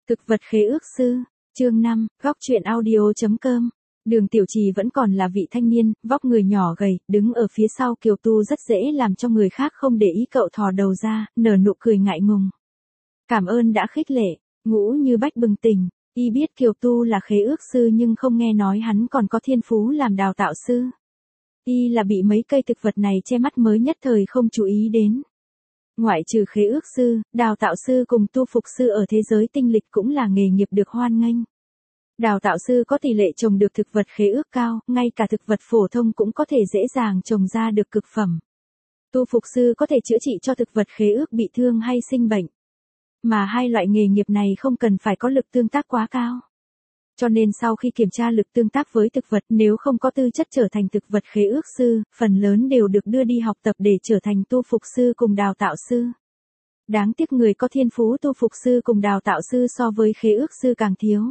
Thực vật khế ước sư, chương 5, góc truyện audio.com. Đường Tiểu Trì vẫn còn là vị thanh niên, vóc người nhỏ gầy, đứng ở phía sau Kiều Tu rất dễ làm cho người khác không để ý. Cậu thò đầu ra, nở nụ cười ngại ngùng. Cảm ơn đã khích lệ. Ngũ Như Bách bừng tỉnh, y biết Kiều Tu là khế ước sư nhưng không nghe nói hắn còn có thiên phú làm đào tạo sư. Y là bị mấy cây thực vật này che mắt mới nhất thời không chú ý đến. Ngoại trừ khế ước sư, đào tạo sư cùng tu phục sư ở thế giới tinh lịch cũng là nghề nghiệp được hoan nghênh. Đào tạo sư có tỷ lệ trồng được thực vật khế ước cao, ngay cả thực vật phổ thông cũng có thể dễ dàng trồng ra được cực phẩm. Tu phục sư có thể chữa trị cho thực vật khế ước bị thương hay sinh bệnh. Mà hai loại nghề nghiệp này không cần phải có lực tương tác quá cao. Cho nên sau khi kiểm tra lực tương tác với thực vật, nếu không có tư chất trở thành thực vật khế ước sư, phần lớn đều được đưa đi học tập để trở thành tu phục sư cùng đào tạo sư. Đáng tiếc người có thiên phú tu phục sư cùng đào tạo sư so với khế ước sư càng thiếu.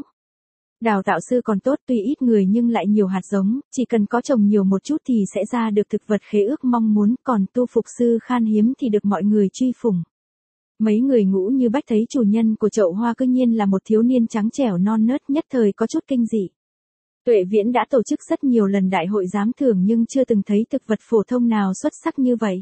Đào tạo sư còn tốt, tuy ít người nhưng lại nhiều hạt giống, chỉ cần có trồng nhiều một chút thì sẽ ra được thực vật khế ước mong muốn, còn tu phục sư khan hiếm thì được mọi người truy phủng. Mấy người Ngũ Như Bách thấy chủ nhân của chậu hoa cư nhiên là một thiếu niên trắng trẻo non nớt, nhất thời có chút kinh dị. Tuệ Viễn đã tổ chức rất nhiều lần đại hội giám thưởng nhưng chưa từng thấy thực vật phổ thông nào xuất sắc như vậy.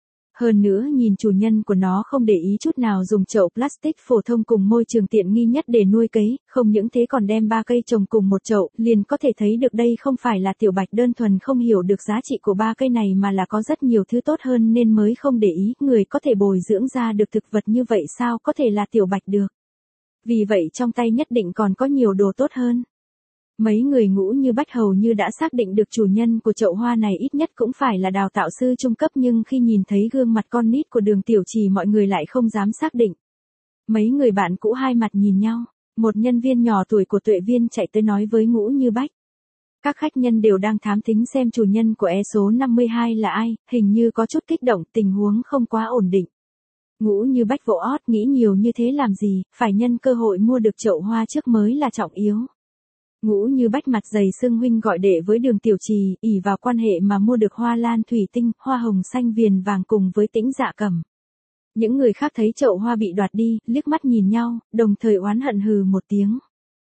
Hơn nữa nhìn chủ nhân của nó không để ý chút nào dùng chậu plastic phổ thông cùng môi trường tiện nghi nhất để nuôi cấy, không những thế còn đem 3 cây trồng cùng một chậu, liền có thể thấy được đây không phải là tiểu bạch đơn thuần không hiểu được giá trị của 3 cây này mà là có rất nhiều thứ tốt hơn nên mới không để ý. Người có thể bồi dưỡng ra được thực vật như vậy sao có thể là tiểu bạch được. Vì vậy trong tay nhất định còn có nhiều đồ tốt hơn. Mấy người Ngũ Như Bách hầu như đã xác định được chủ nhân của chậu hoa này ít nhất cũng phải là đào tạo sư trung cấp, nhưng khi nhìn thấy gương mặt con nít của Đường Tiểu Trì mọi người lại không dám xác định. Mấy người bạn cũ hai mặt nhìn nhau, một nhân viên nhỏ tuổi của Tuệ Viên chạy tới nói với Ngũ Như Bách. Các khách nhân đều đang thám thính xem chủ nhân của số 52 là ai, hình như có chút kích động, tình huống không quá ổn định. Ngũ Như Bách vỗ ót, nghĩ nhiều như thế làm gì, phải nhân cơ hội mua được chậu hoa trước mới là trọng yếu. Ngũ Như Bách mặt dày xưng huynh gọi đệ với Đường Tiểu Trì, ỷ vào quan hệ mà mua được hoa lan thủy tinh, hoa hồng xanh viền vàng cùng với Tĩnh Dạ Cẩm. Những người khác thấy chậu hoa bị đoạt đi, liếc mắt nhìn nhau, đồng thời oán hận hừ một tiếng.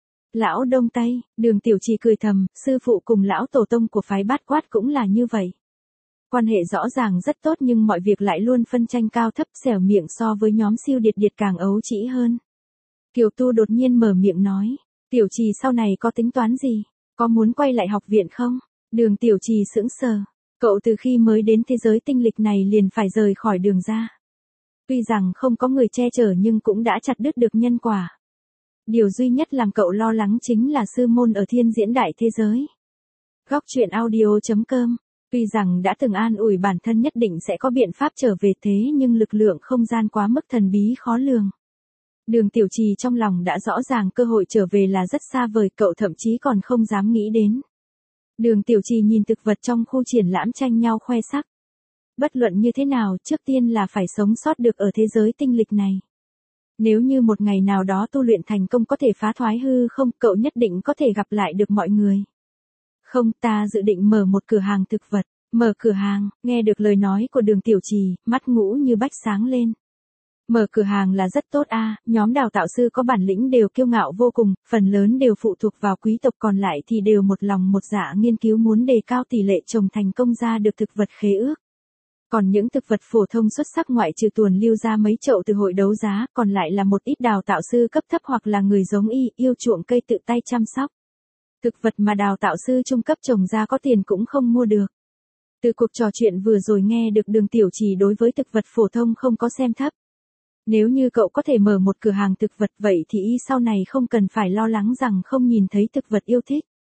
Lão Đông Tây, Đường Tiểu Trì cười thầm, sư phụ cùng lão tổ tông của phái Bát Quát cũng là như vậy. Quan hệ rõ ràng rất tốt nhưng mọi việc lại luôn phân tranh cao thấp, xẻo miệng so với nhóm Siêu Điệt Điệt càng ấu trĩ hơn. Kiều Tu đột nhiên mở miệng nói. Tiểu Trì sau này có tính toán gì? Có muốn quay lại học viện không? Đường Tiểu Trì sững sờ. Cậu từ khi mới đến thế giới tinh lịch này liền phải rời khỏi đường ra. Tuy rằng không có người che chở nhưng cũng đã chặt đứt được nhân quả. Điều duy nhất làm cậu lo lắng chính là sư môn ở thiên diễn đại thế giới. Góc truyện audio.com. Tuy rằng đã từng an ủi bản thân nhất định sẽ có biện pháp trở về thế nhưng lực lượng không gian quá mức thần bí khó lường. Đường Tiểu Trì trong lòng đã rõ ràng cơ hội trở về là rất xa vời, cậu thậm chí còn không dám nghĩ đến. Đường Tiểu Trì nhìn thực vật trong khu triển lãm tranh nhau khoe sắc. Bất luận như thế nào, trước tiên là phải sống sót được ở thế giới tinh lịch này. Nếu như một ngày nào đó tu luyện thành công có thể phá thoái hư không, cậu nhất định có thể gặp lại được mọi người. Không, ta dự định mở một cửa hàng thực vật. Mở cửa hàng, nghe được lời nói của Đường Tiểu Trì, mắt Ngũ Như Bách sáng lên. Mở cửa hàng là rất tốt a, nhóm đào tạo sư có bản lĩnh đều kiêu ngạo vô cùng, phần lớn đều phụ thuộc vào quý tộc, còn lại thì đều một lòng một dạ nghiên cứu muốn đề cao tỷ lệ trồng thành công ra được thực vật khế ước. Còn những thực vật phổ thông xuất sắc ngoại trừ tuồn lưu ra mấy chậu từ hội đấu giá, còn lại là một ít đào tạo sư cấp thấp hoặc là người giống y, yêu chuộng cây tự tay chăm sóc. Thực vật mà đào tạo sư trung cấp trồng ra có tiền cũng không mua được. Từ cuộc trò chuyện vừa rồi nghe được Đường Tiểu Trì đối với thực vật phổ thông không có xem thấp. Nếu như cậu có thể mở một cửa hàng thực vật vậy thì y sau này không cần phải lo lắng rằng không nhìn thấy thực vật yêu thích.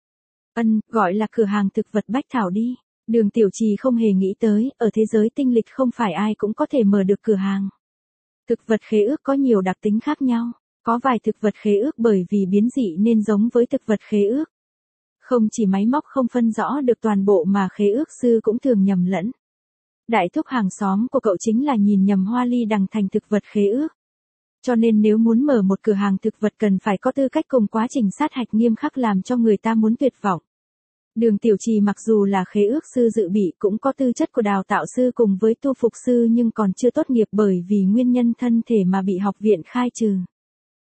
Gọi là cửa hàng thực vật bách thảo đi. Đường Tiểu Trì không hề nghĩ tới, ở thế giới tinh lịch không phải ai cũng có thể mở được cửa hàng. Thực vật khế ước có nhiều đặc tính khác nhau. Có vài thực vật khế ước bởi vì biến dị nên giống với thực vật khế ước. Không chỉ máy móc không phân rõ được toàn bộ mà khế ước sư cũng thường nhầm lẫn. Đại thúc hàng xóm của cậu chính là nhìn nhầm hoa ly đằng thành thực vật khế ước. Cho nên nếu muốn mở một cửa hàng thực vật cần phải có tư cách cùng quá trình sát hạch nghiêm khắc làm cho người ta muốn tuyệt vọng. Đường Tiểu Trì mặc dù là khế ước sư dự bị cũng có tư chất của đào tạo sư cùng với tu phục sư nhưng còn chưa tốt nghiệp bởi vì nguyên nhân thân thể mà bị học viện khai trừ.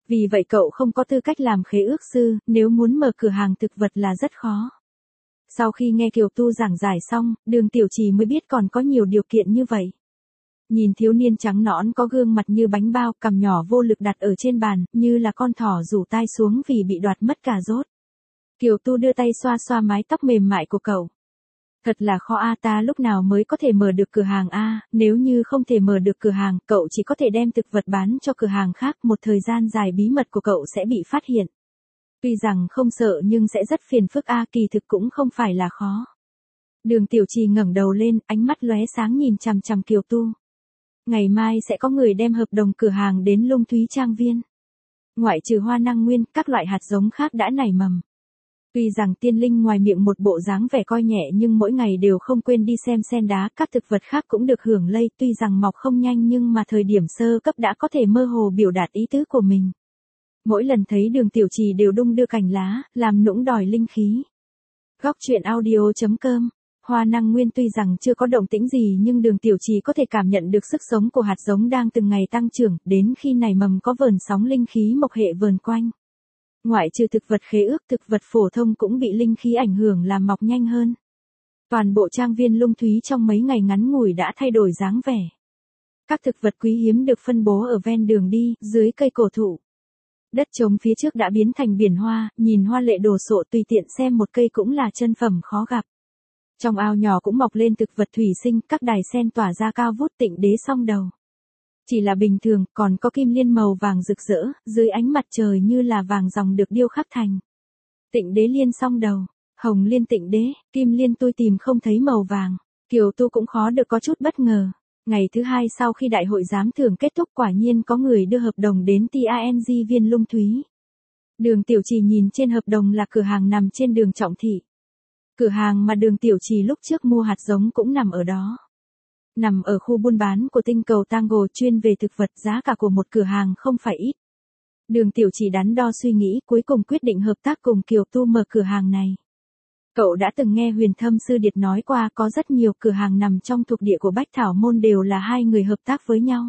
Vì vậy cậu không có tư cách làm khế ước sư, nếu muốn mở cửa hàng thực vật là rất khó. Sau khi nghe Kiều Tu giảng giải xong, Đường Tiểu Trì mới biết còn có nhiều điều kiện như vậy. Nhìn thiếu niên trắng nõn có gương mặt như bánh bao, cằm nhỏ vô lực đặt ở trên bàn, như là con thỏ rủ tai xuống vì bị đoạt mất cà rốt. Kiều Tu đưa tay xoa xoa mái tóc mềm mại của cậu. Thật là khó a, ta lúc nào mới có thể mở được cửa hàng a, nếu như không thể mở được cửa hàng, cậu chỉ có thể đem thực vật bán cho cửa hàng khác, một thời gian dài bí mật của cậu sẽ bị phát hiện. Tuy rằng không sợ nhưng sẽ rất phiền phức a, kỳ thực cũng không phải là khó. Đường Tiểu Trì ngẩng đầu lên, ánh mắt lóe sáng nhìn chằm chằm Kiều Tu. Ngày mai sẽ có người đem hợp đồng cửa hàng đến Lung Thúy Trang Viên. Ngoại trừ hoa năng nguyên, các loại hạt giống khác đã nảy mầm. Tuy rằng Tiên Linh ngoài miệng một bộ dáng vẻ coi nhẹ nhưng mỗi ngày đều không quên đi xem sen đá, các thực vật khác cũng được hưởng lây, tuy rằng mọc không nhanh nhưng mà thời điểm sơ cấp đã có thể mơ hồ biểu đạt ý tứ của mình. Mỗi lần thấy Đường Tiểu Trì đều đung đưa cành lá, làm nũng đòi linh khí. Góc truyện audio.com. Hoa năng nguyên tuy rằng chưa có động tĩnh gì nhưng Đường Tiểu Trì có thể cảm nhận được sức sống của hạt giống đang từng ngày tăng trưởng, đến khi nảy mầm có vờn sóng linh khí mộc hệ vờn quanh. Ngoại trừ thực vật khế ước, thực vật phổ thông cũng bị linh khí ảnh hưởng làm mọc nhanh hơn. Toàn bộ trang viên Lung Thúy trong mấy ngày ngắn ngủi đã thay đổi dáng vẻ. Các thực vật quý hiếm được phân bố ở ven đường đi, dưới cây cổ thụ. Đất trống phía trước đã biến thành biển hoa, nhìn hoa lệ đồ sộ, tùy tiện xem một cây cũng là chân phẩm khó gặp. Trong ao nhỏ cũng mọc lên thực vật thủy sinh, các đài sen tỏa ra cao vút, Tịnh Đế song đầu. Chỉ là bình thường, còn có kim liên màu vàng rực rỡ, dưới ánh mặt trời như là vàng ròng được điêu khắc thành. Tịnh Đế liên song đầu, hồng liên Tịnh Đế, kim liên tôi tìm không thấy màu vàng. Kiều Tu cũng khó được có chút bất ngờ. Ngày thứ hai sau khi đại hội giám thưởng kết thúc, quả nhiên có người đưa hợp đồng đến TANG viên Lung Thúy. Đường Tiểu Trì nhìn trên hợp đồng là cửa hàng nằm trên đường Trọng Thị. Cửa hàng mà Đường Tiểu Trì lúc trước mua hạt giống cũng nằm ở đó. Nằm ở khu buôn bán của tinh cầu Tango chuyên về thực vật, giá cả của một cửa hàng không phải ít. Đường Tiểu Trì đắn đo suy nghĩ, cuối cùng quyết định hợp tác cùng Kiều Tu mở cửa hàng này. Cậu đã từng nghe Huyền Thâm Sư Điệt nói qua có rất nhiều cửa hàng nằm trong thuộc địa của Bách Thảo Môn đều là hai người hợp tác với nhau.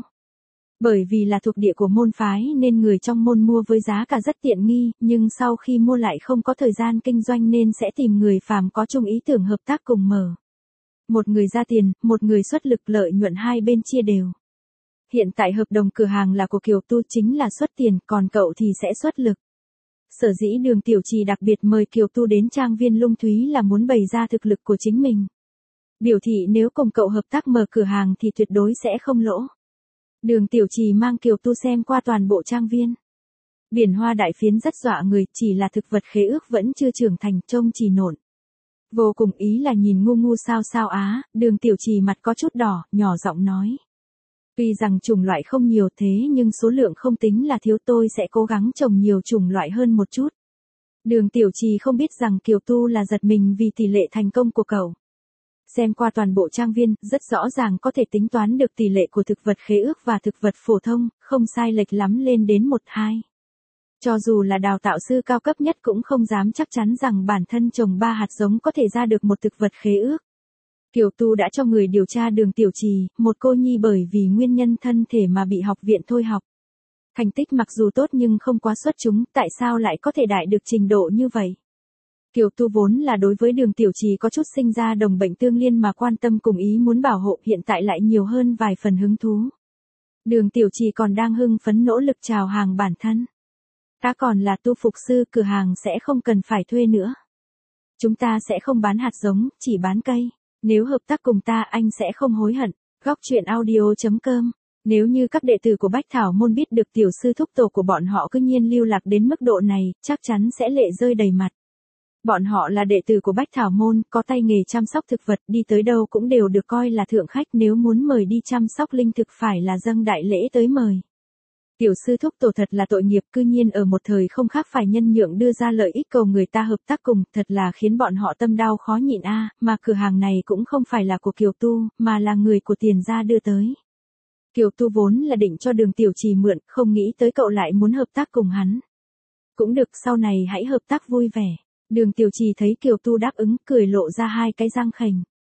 Bởi vì là thuộc địa của môn phái nên người trong môn mua với giá cả rất tiện nghi, nhưng sau khi mua lại không có thời gian kinh doanh nên sẽ tìm người phàm có chung ý tưởng hợp tác cùng mở. Một người ra tiền, một người xuất lực, lợi nhuận hai bên chia đều. Hiện tại hợp đồng cửa hàng là của Kiều Tu, chính là xuất tiền, còn cậu thì sẽ xuất lực. Sở dĩ Đường Tiểu Trì đặc biệt mời Kiều Tu đến trang viên Lung Thúy là muốn bày ra thực lực của chính mình. Biểu thị nếu cùng cậu hợp tác mở cửa hàng thì tuyệt đối sẽ không lỗ. Đường Tiểu Trì mang Kiều Tu xem qua toàn bộ trang viên. Biển hoa đại phiến rất dọa người, chỉ là thực vật khế ước vẫn chưa trưởng thành, trông chỉ nộn. Vô cùng ý là nhìn ngu ngu sao sao á, Đường Tiểu Trì mặt có chút đỏ, nhỏ giọng nói. Tuy rằng chủng loại không nhiều thế nhưng số lượng không tính là thiếu, tôi sẽ cố gắng trồng nhiều chủng loại hơn một chút. Đường Tiểu Trì không biết rằng Kiều Tu là giật mình vì tỷ lệ thành công của cậu. Xem qua toàn bộ trang viên, rất rõ ràng có thể tính toán được tỷ lệ của thực vật khế ước và thực vật phổ thông, không sai lệch lắm lên đến 1-2. Cho dù là đào tạo sư cao cấp nhất cũng không dám chắc chắn rằng bản thân trồng 3 hạt giống có thể ra được một thực vật khế ước. Kiều Tu đã cho người điều tra Đường Tiểu Trì, một cô nhi bởi vì nguyên nhân thân thể mà bị học viện thôi học. Thành tích mặc dù tốt nhưng không quá xuất chúng, tại sao lại có thể đại được trình độ như vậy? Kiều Tu vốn là đối với Đường Tiểu Trì có chút sinh ra đồng bệnh tương liên mà quan tâm cùng ý muốn bảo hộ, hiện tại lại nhiều hơn vài phần hứng thú. Đường Tiểu Trì còn đang hưng phấn nỗ lực chào hàng bản thân. Ta còn là tu phục sư, cửa hàng sẽ không cần phải thuê nữa. Chúng ta sẽ không bán hạt giống, chỉ bán cây. Nếu hợp tác cùng ta anh sẽ không hối hận. Góc truyện audio.com. Nếu như các đệ tử của Bách Thảo Môn biết được tiểu sư thúc tổ của bọn họ cứ nhiên lưu lạc đến mức độ này, chắc chắn sẽ lệ rơi đầy mặt. Bọn họ là đệ tử của Bách Thảo Môn, có tay nghề chăm sóc thực vật, đi tới đâu cũng đều được coi là thượng khách, nếu muốn mời đi chăm sóc linh thực phải là dâng đại lễ tới mời. Tiểu sư thúc tổ thật là tội nghiệp, cư nhiên ở một thời không khác phải nhân nhượng đưa ra lợi ích cầu người ta hợp tác cùng, thật là khiến bọn họ tâm đau khó nhịn a, mà cửa hàng này cũng không phải là của Kiều Tu, mà là người của Tiền gia đưa tới. Kiều Tu vốn là định cho Đường Tiểu Trì mượn, không nghĩ tới cậu lại muốn hợp tác cùng hắn. Cũng được, sau này hãy hợp tác vui vẻ. Đường Tiểu Trì thấy Kiều Tu đáp ứng, cười lộ ra hai cái răng khểnh.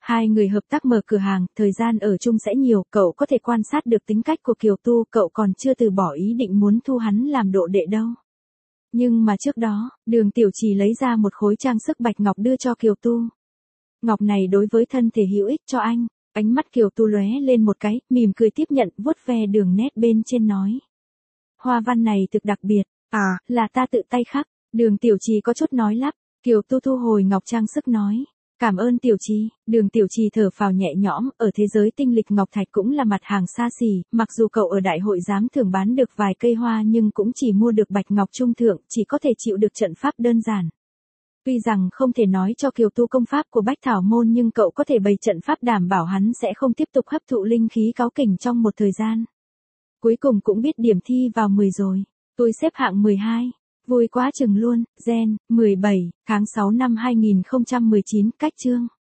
Hai người hợp tác mở cửa hàng, thời gian ở chung sẽ nhiều, cậu có thể quan sát được tính cách của Kiều Tu, cậu còn chưa từ bỏ ý định muốn thu hắn làm độ đệ đâu. Nhưng mà trước đó, Đường Tiểu Trì lấy ra một khối trang sức bạch ngọc đưa cho Kiều Tu. Ngọc này đối với thân thể hữu ích cho anh. Ánh mắt Kiều Tu lóe lên một cái, mỉm cười tiếp nhận, vuốt ve đường nét bên trên nói. Hoa văn này thực đặc biệt, là ta tự tay khắc. Đường Tiểu Trì có chút nói lắp, Kiều Tu thu hồi ngọc trang sức nói. Cảm ơn Tiểu Trì. Đường Tiểu Trì thở phào nhẹ nhõm, ở thế giới tinh lịch ngọc thạch cũng là mặt hàng xa xỉ, mặc dù cậu ở đại hội giám thưởng bán được vài cây hoa nhưng cũng chỉ mua được bạch ngọc trung thượng, chỉ có thể chịu được trận pháp đơn giản. Tuy rằng không thể nói cho Kiều Tu công pháp của Bách Thảo Môn nhưng cậu có thể bày trận pháp đảm bảo hắn sẽ không tiếp tục hấp thụ linh khí cáu kỉnh trong một thời gian. Cuối cùng cũng biết điểm thi vào 10 rồi. Tôi xếp hạng 12. Vui quá chừng luôn. Gen, 17, tháng 6 năm 2019, cách chương.